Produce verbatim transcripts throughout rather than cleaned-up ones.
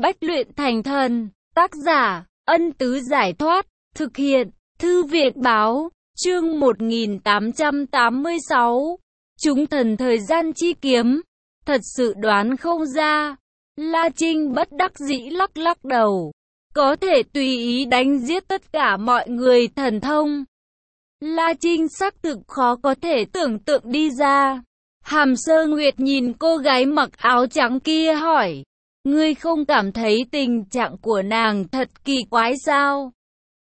Bách luyện thành thần. Tác giả, Ân Tứ Giải Thoát. Thực hiện, Thư viện Báo. Chương một nghìn tám trăm tám mươi sáu. Chúng thần thời gian chi kiếm. Thật sự đoán không ra. La Trinh bất đắc dĩ lắc lắc đầu. Có thể tùy ý đánh giết tất cả mọi người thần thông. La Trinh xác thực khó có thể tưởng tượng đi ra. Hàm Sơ Nguyệt nhìn cô gái mặc áo trắng kia hỏi. Ngươi không cảm thấy tình trạng của nàng thật kỳ quái sao?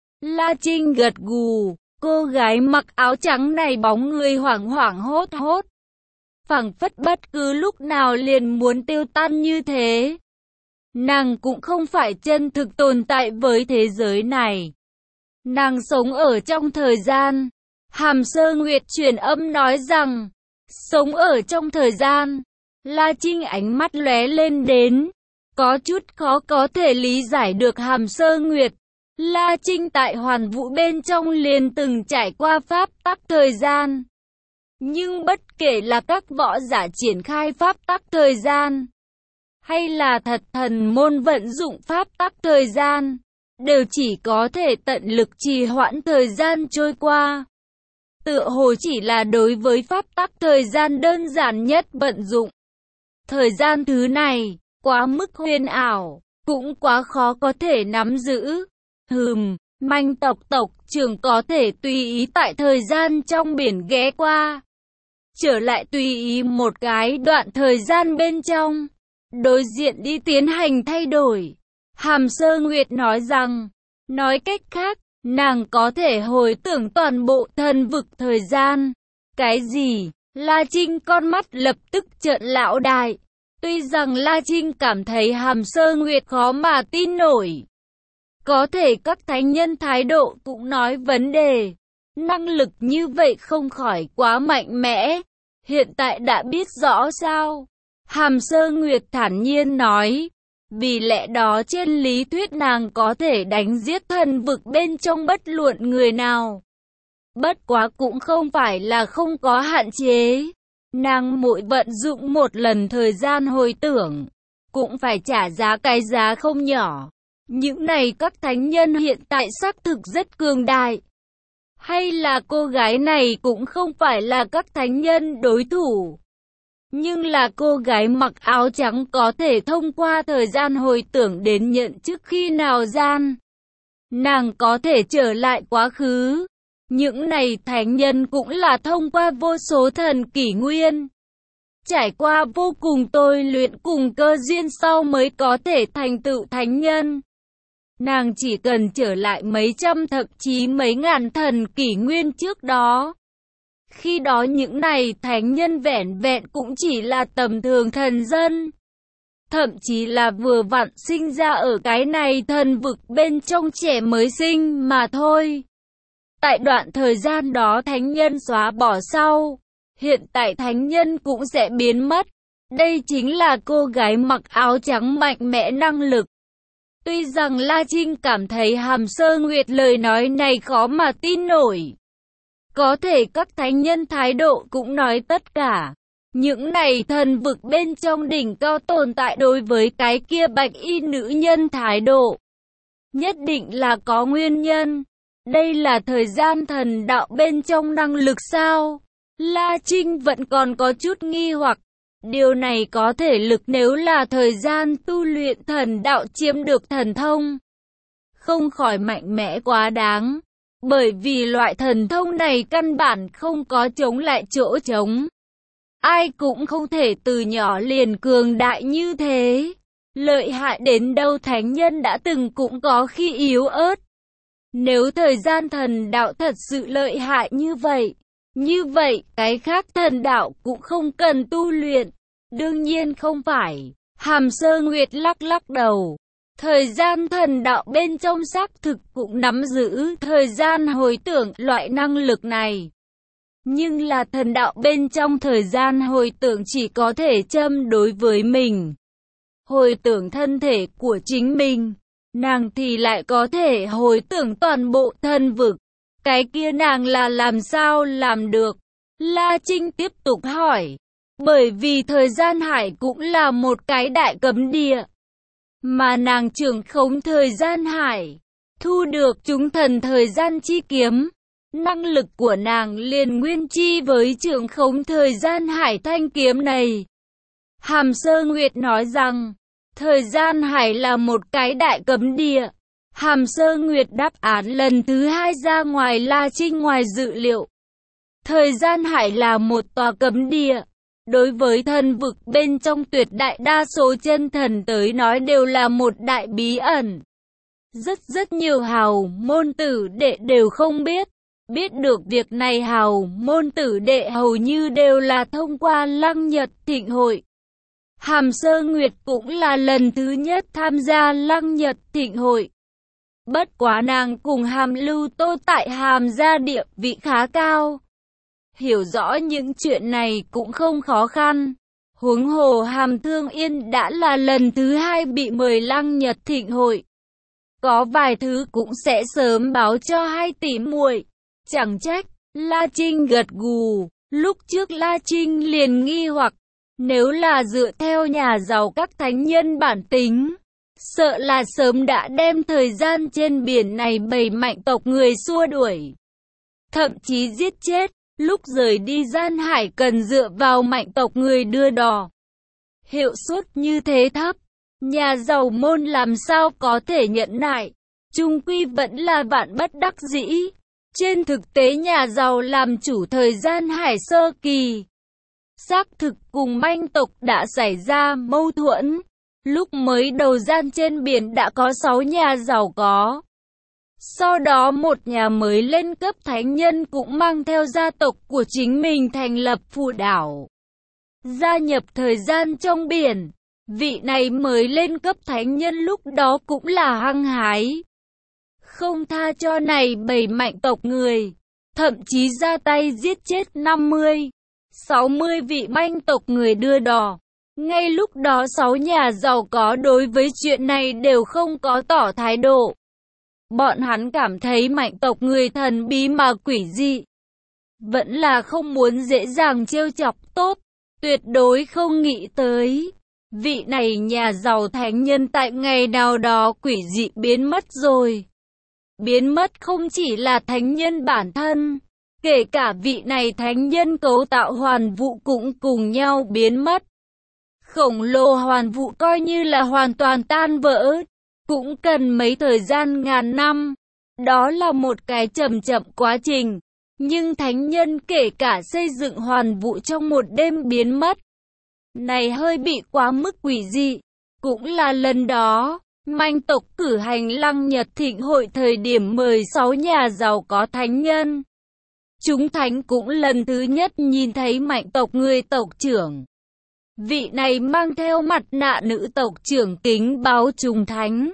La Trinh gật gù. Cô gái mặc áo trắng này bóng người hoảng hoảng hốt hốt. Phảng phất bất cứ lúc nào liền muốn tiêu tan như thế. Nàng cũng không phải chân thực tồn tại với thế giới này. Nàng sống ở trong thời gian. Hàm Sơ Nguyệt truyền âm nói rằng, sống ở trong thời gian. La Trinh ánh mắt lóe lên đến. Có chút khó có thể lý giải được Hàm Sơ Nguyệt. La Trinh tại hoàn vũ bên trong liền từng trải qua pháp tắc thời gian. Nhưng bất kể là các võ giả triển khai pháp tắc thời gian, hay là thật thần môn vận dụng pháp tắc thời gian, đều chỉ có thể tận lực trì hoãn thời gian trôi qua. Tựa hồ chỉ là đối với pháp tắc thời gian đơn giản nhất vận dụng. Thời gian thứ này, quá mức huyền ảo, cũng quá khó có thể nắm giữ. Hừm, manh tộc tộc trưởng có thể tùy ý tại thời gian trong biển ghé qua. Trở lại tùy ý một cái đoạn thời gian bên trong. Đối diện đi tiến hành thay đổi. Hàm Sơ Nguyệt nói rằng, nói cách khác, nàng có thể hồi tưởng toàn bộ thần vực thời gian. Cái gì? La Trinh con mắt lập tức trợn lão đại. Tuy rằng La Trinh cảm thấy Hàm Sơ Nguyệt khó mà tin nổi. Có thể các thánh nhân thái độ cũng nói vấn đề. Năng lực như vậy không khỏi quá mạnh mẽ. Hiện tại đã biết rõ sao? Hàm Sơ Nguyệt thản nhiên nói. Vì lẽ đó trên lý thuyết nàng có thể đánh giết thần vực bên trong bất luận người nào. Bất quá cũng không phải là không có hạn chế. Nàng mỗi vận dụng một lần thời gian hồi tưởng, cũng phải trả giá cái giá không nhỏ. Những này các thánh nhân hiện tại xác thực rất cường đại. Hay là cô gái này cũng không phải là các thánh nhân đối thủ. Nhưng là cô gái mặc áo trắng có thể thông qua thời gian hồi tưởng đến nhận trước khi nào gian. Nàng có thể trở lại quá khứ. Những này thánh nhân cũng là thông qua vô số thần kỷ nguyên. Trải qua vô cùng tôi luyện cùng cơ duyên sau mới có thể thành tựu thánh nhân. Nàng chỉ cần trở lại mấy trăm thậm chí mấy ngàn thần kỷ nguyên trước đó. Khi đó những này thánh nhân vẻn vẹn cũng chỉ là tầm thường thần dân. Thậm chí là vừa vặn sinh ra ở cái này thần vực bên trong trẻ mới sinh mà thôi. Tại đoạn thời gian đó thánh nhân xóa bỏ sau. Hiện tại thánh nhân cũng sẽ biến mất. Đây chính là cô gái mặc áo trắng mạnh mẽ năng lực. Tuy rằng La Trinh cảm thấy Hàm Sơ Nguyệt lời nói này khó mà tin nổi. Có thể các thánh nhân thái độ cũng nói tất cả. Những này thần vực bên trong đỉnh cao tồn tại đối với cái kia bạch y nữ nhân thái độ. Nhất định là có nguyên nhân. Đây là thời gian thần đạo bên trong năng lực sao? La Trinh vẫn còn có chút nghi hoặc. Điều này có thể lực nếu là thời gian tu luyện thần đạo chiếm được thần thông. Không khỏi mạnh mẽ quá đáng. Bởi vì loại thần thông này căn bản không có chống lại chỗ trống. Ai cũng không thể từ nhỏ liền cường đại như thế. Lợi hại đến đâu thánh nhân đã từng cũng có khi yếu ớt. Nếu thời gian thần đạo thật sự lợi hại như vậy, như vậy cái khác thần đạo cũng không cần tu luyện. Đương nhiên không phải. Hàm Sơ Nguyệt lắc lắc đầu. Thời gian thần đạo bên trong xác thực cũng nắm giữ thời gian hồi tưởng loại năng lực này. Nhưng là thần đạo bên trong thời gian hồi tưởng chỉ có thể châm đối với mình. Hồi tưởng thân thể của chính mình. Nàng thì lại có thể hồi tưởng toàn bộ thần vực. Cái kia nàng là làm sao làm được? La Trinh tiếp tục hỏi. Bởi vì thời gian hải cũng là một cái đại cấm địa. mà nàng trưởng khống thời gian hải, thu được chúng thần thời gian chi kiếm. Năng lực của nàng liền nguyên chi với trưởng khống thời gian hải thanh kiếm này. Hàm Sơ Nguyệt nói rằng, thời gian hải là một cái đại cấm địa. Hàm Sơ Nguyệt đáp án lần thứ hai ra ngoài La Trinh ngoài dự liệu. Thời gian hải là một tòa cấm địa. Đối với thần vực bên trong tuyệt đại đa số chân thần tới nói đều là một đại bí ẩn. Rất rất nhiều hào môn tử đệ đều không biết. Biết được việc này hào môn tử đệ hầu như đều là thông qua Lăng Nhật Thịnh Hội. Hàm Sơ Nguyệt cũng là lần thứ nhất tham gia Lăng Nhật Thịnh Hội. Bất quá nàng cùng Hàm Lưu Tô tại Hàm gia địa vị khá cao. Hiểu rõ những chuyện này cũng không khó khăn. Huống hồ Hàm Thương Yên đã là lần thứ hai bị mời Lăng Nhật Thịnh Hội. Có vài thứ cũng sẽ sớm báo cho hai tỷ muội. Chẳng trách, La Trinh gật gù. Lúc trước La Trinh liền nghi hoặc, nếu là dựa theo nhà giàu các thánh nhân bản tính, sợ là sớm đã đem thời gian trên biển này bầy mạnh tộc người xua đuổi. Thậm chí giết chết, lúc rời đi gian hải cần dựa vào mạnh tộc người đưa đò. Hiệu suất như thế thấp, nhà giàu môn làm sao có thể nhẫn nại, chung quy vẫn là vạn bất đắc dĩ. Trên thực tế nhà giàu làm chủ thời gian hải sơ kỳ, xác thực cùng manh tộc đã xảy ra mâu thuẫn. Lúc mới đầu gian trên biển đã có sáu nhà giàu có. Sau đó một nhà mới lên cấp thánh nhân cũng mang theo gia tộc của chính mình thành lập phù đảo. Gia nhập thời gian trong biển, vị này mới lên cấp thánh nhân lúc đó cũng là hăng hái. Không tha cho này bầy mạnh tộc người, thậm chí ra tay giết chết năm mươi, sáu mươi vị manh tộc người đưa đò. Ngay lúc đó sáu nhà giàu có đối với chuyện này đều không có tỏ thái độ. Bọn hắn cảm thấy mạnh tộc người thần bí mà quỷ dị. Vẫn là không muốn dễ dàng trêu chọc tốt, tuyệt đối không nghĩ tới. Vị này nhà giàu thánh nhân tại ngày nào đó quỷ dị biến mất rồi. Biến mất không chỉ là thánh nhân bản thân, kể cả vị này thánh nhân cấu tạo hoàn vũ cũng cùng nhau biến mất. Khổng lồ hoàn vũ coi như là hoàn toàn tan vỡ, cũng cần mấy thời gian ngàn năm. Đó là một cái chậm chậm quá trình, nhưng thánh nhân kể cả xây dựng hoàn vũ trong một đêm biến mất. Này hơi bị quá mức quỷ dị, cũng là lần đó. Manh tộc cử hành Lăng Nhật Thịnh Hội thời điểm mời sáu nhà giàu có thánh nhân. Chúng thánh cũng lần thứ nhất nhìn thấy mạnh tộc người tộc trưởng. Vị này mang theo mặt nạ nữ tộc trưởng kính báo chúng thánh.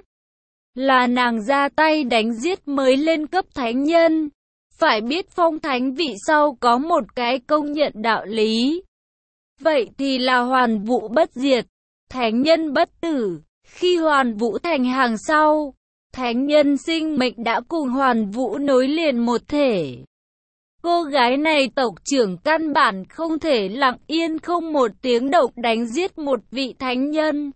Là nàng ra tay đánh giết mới lên cấp thánh nhân. Phải biết phong thánh vị sau có một cái công nhận đạo lý. Vậy thì là hoàn vũ bất diệt, thánh nhân bất tử. Khi hoàn vũ thành hàng sau, thánh nhân sinh mệnh đã cùng hoàn vũ nối liền một thể. Cô gái này tộc trưởng căn bản không thể lặng yên không một tiếng động đánh giết một vị thánh nhân.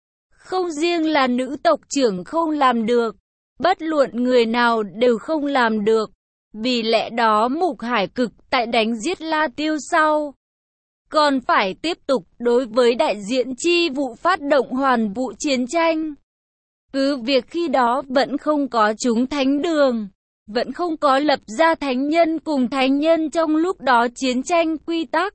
Không riêng là nữ tộc trưởng không làm được, bất luận người nào đều không làm được. Vì lẽ đó Mục Hải Cực tại đánh giết La Tiêu sau, còn phải tiếp tục đối với đại diện chi vụ phát động hoàn vũ chiến tranh. Cứ việc khi đó vẫn không có chúng thánh đường, vẫn không có lập ra thánh nhân cùng thánh nhân trong lúc đó chiến tranh quy tắc.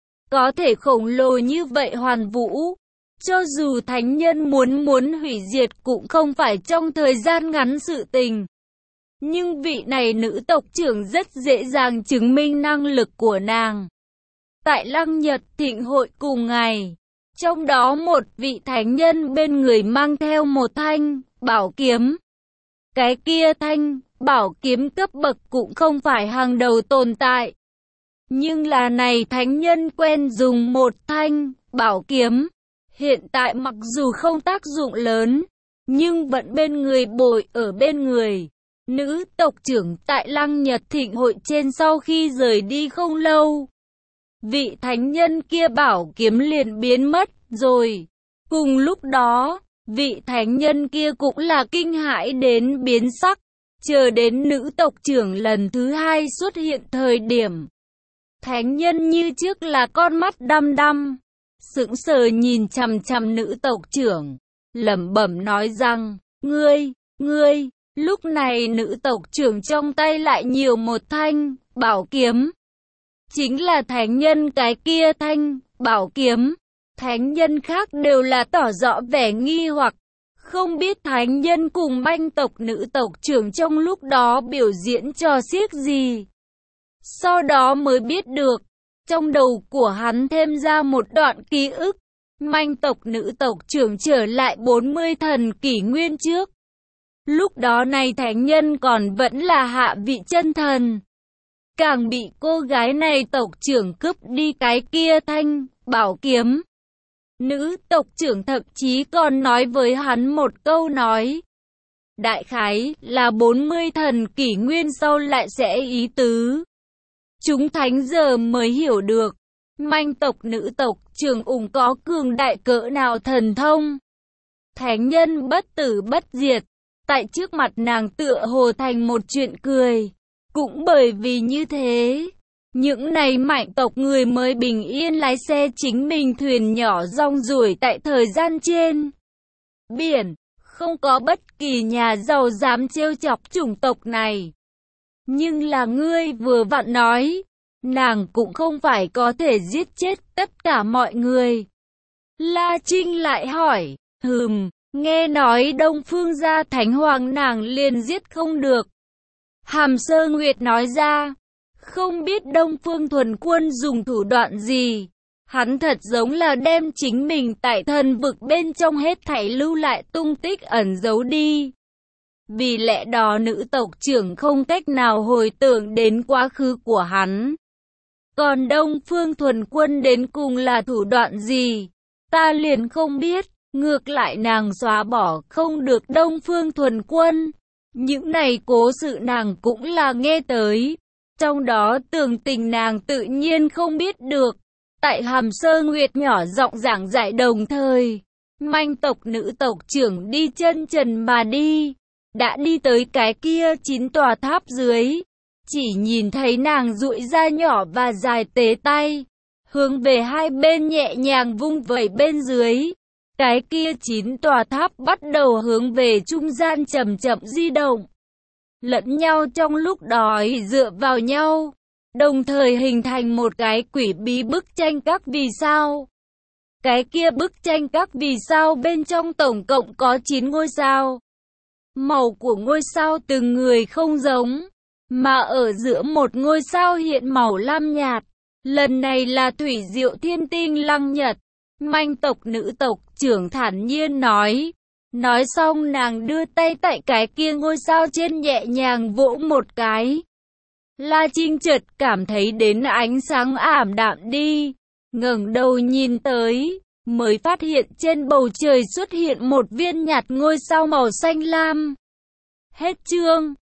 Có thể khổng lồ như vậy hoàn vũ, cho dù thánh nhân muốn muốn hủy diệt cũng không phải trong thời gian ngắn sự tình. Nhưng vị này nữ tộc trưởng rất dễ dàng chứng minh năng lực của nàng. Tại Lăng Nhật Thịnh Hội cùng ngày, trong đó một vị thánh nhân bên người mang theo một thanh bảo kiếm. Cái kia thanh bảo kiếm cấp bậc cũng không phải hàng đầu tồn tại. Nhưng là này thánh nhân quen dùng một thanh bảo kiếm. Hiện tại mặc dù không tác dụng lớn, nhưng vẫn bên người bồi ở bên người. Nữ tộc trưởng tại Lăng Nhật Thịnh Hội trên sau khi rời đi không lâu, vị thánh nhân kia bảo kiếm liền biến mất rồi. Cùng lúc đó, Vị thánh nhân kia cũng là kinh hãi đến biến sắc, chờ đến nữ tộc trưởng lần thứ hai xuất hiện thời điểm. Thánh nhân như trước là con mắt đăm đăm, sững sờ nhìn chằm chằm nữ tộc trưởng, lẩm bẩm nói rằng, ngươi, ngươi, lúc này nữ tộc trưởng trong tay lại nhiều một thanh, bảo kiếm. Chính là thánh nhân cái kia thanh, bảo kiếm. Thánh nhân khác đều là tỏ rõ vẻ nghi hoặc, không biết thánh nhân cùng manh tộc nữ tộc trưởng trong lúc đó biểu diễn trò xiếc gì. Sau đó mới biết được, trong đầu của hắn thêm ra một đoạn ký ức, manh tộc nữ tộc trưởng trở lại bốn mươi thần kỷ nguyên trước. Lúc đó này thánh nhân còn vẫn là hạ vị chân thần. Càng bị cô gái này tộc trưởng cướp đi cái kia thanh, bảo kiếm. Nữ tộc trưởng thậm chí còn nói với hắn một câu nói. Đại khái là bốn mươi thần kỷ nguyên sau lại sẽ ý tứ. Chúng thánh giờ mới hiểu được, manh tộc nữ tộc trưởng ủng có cường đại cỡ nào thần thông. Thánh nhân bất tử bất diệt, tại trước mặt nàng tựa hồ thành một chuyện cười. Cũng bởi vì như thế, những này mạnh tộc người mới bình yên lái xe chính mình thuyền nhỏ rong ruổi tại thời gian trên biển, không có bất kỳ nhà giàu dám trêu chọc chủng tộc này. Nhưng là ngươi vừa vặn nói, nàng cũng không phải có thể giết chết tất cả mọi người. La Trinh lại hỏi, hừm, nghe nói Đông Phương gia thánh hoàng nàng liền giết không được. Hàm Sơ Nguyệt nói ra, không biết Đông Phương Thuần Quân dùng thủ đoạn gì. Hắn thật giống là đem chính mình tại thần vực bên trong hết thảy lưu lại tung tích ẩn giấu đi. Vì lẽ đó nữ tộc trưởng không cách nào hồi tưởng đến quá khứ của hắn. Còn Đông Phương Thuần Quân đến cùng là thủ đoạn gì? Ta liền không biết, ngược lại nàng xóa bỏ không được Đông Phương Thuần Quân. Những này cố sự nàng cũng là nghe tới. Trong đó tường tình nàng tự nhiên không biết được. Tại Hàm Sơ Nguyệt nhỏ giọng giảng giải đồng thời, manh tộc nữ tộc trưởng đi chân trần mà đi. Đã đi tới cái kia chín tòa tháp dưới. Chỉ nhìn thấy nàng duỗi ra nhỏ và dài tế tay, hướng về hai bên nhẹ nhàng vung vẩy bên dưới. Cái kia chín tòa tháp bắt đầu hướng về trung gian chậm chậm di động. Lẫn nhau trong lúc đó dựa vào nhau, đồng thời hình thành một cái quỷ bí bức tranh các vì sao. Cái kia bức tranh các vì sao bên trong tổng cộng có chín ngôi sao. Màu của ngôi sao từng người không giống, mà ở giữa một ngôi sao hiện màu lam nhạt. Lần này là thủy diệu thiên tinh lăng nhật. Manh tộc nữ tộc trưởng thản nhiên nói. Nói xong nàng đưa tay tại cái kia ngôi sao trên nhẹ nhàng vỗ một cái. La Trinh chợt cảm thấy đến ánh sáng ảm đạm đi. Ngẩng đầu nhìn tới, mới phát hiện trên bầu trời xuất hiện một viên nhạt ngôi sao màu xanh lam. Hết chương.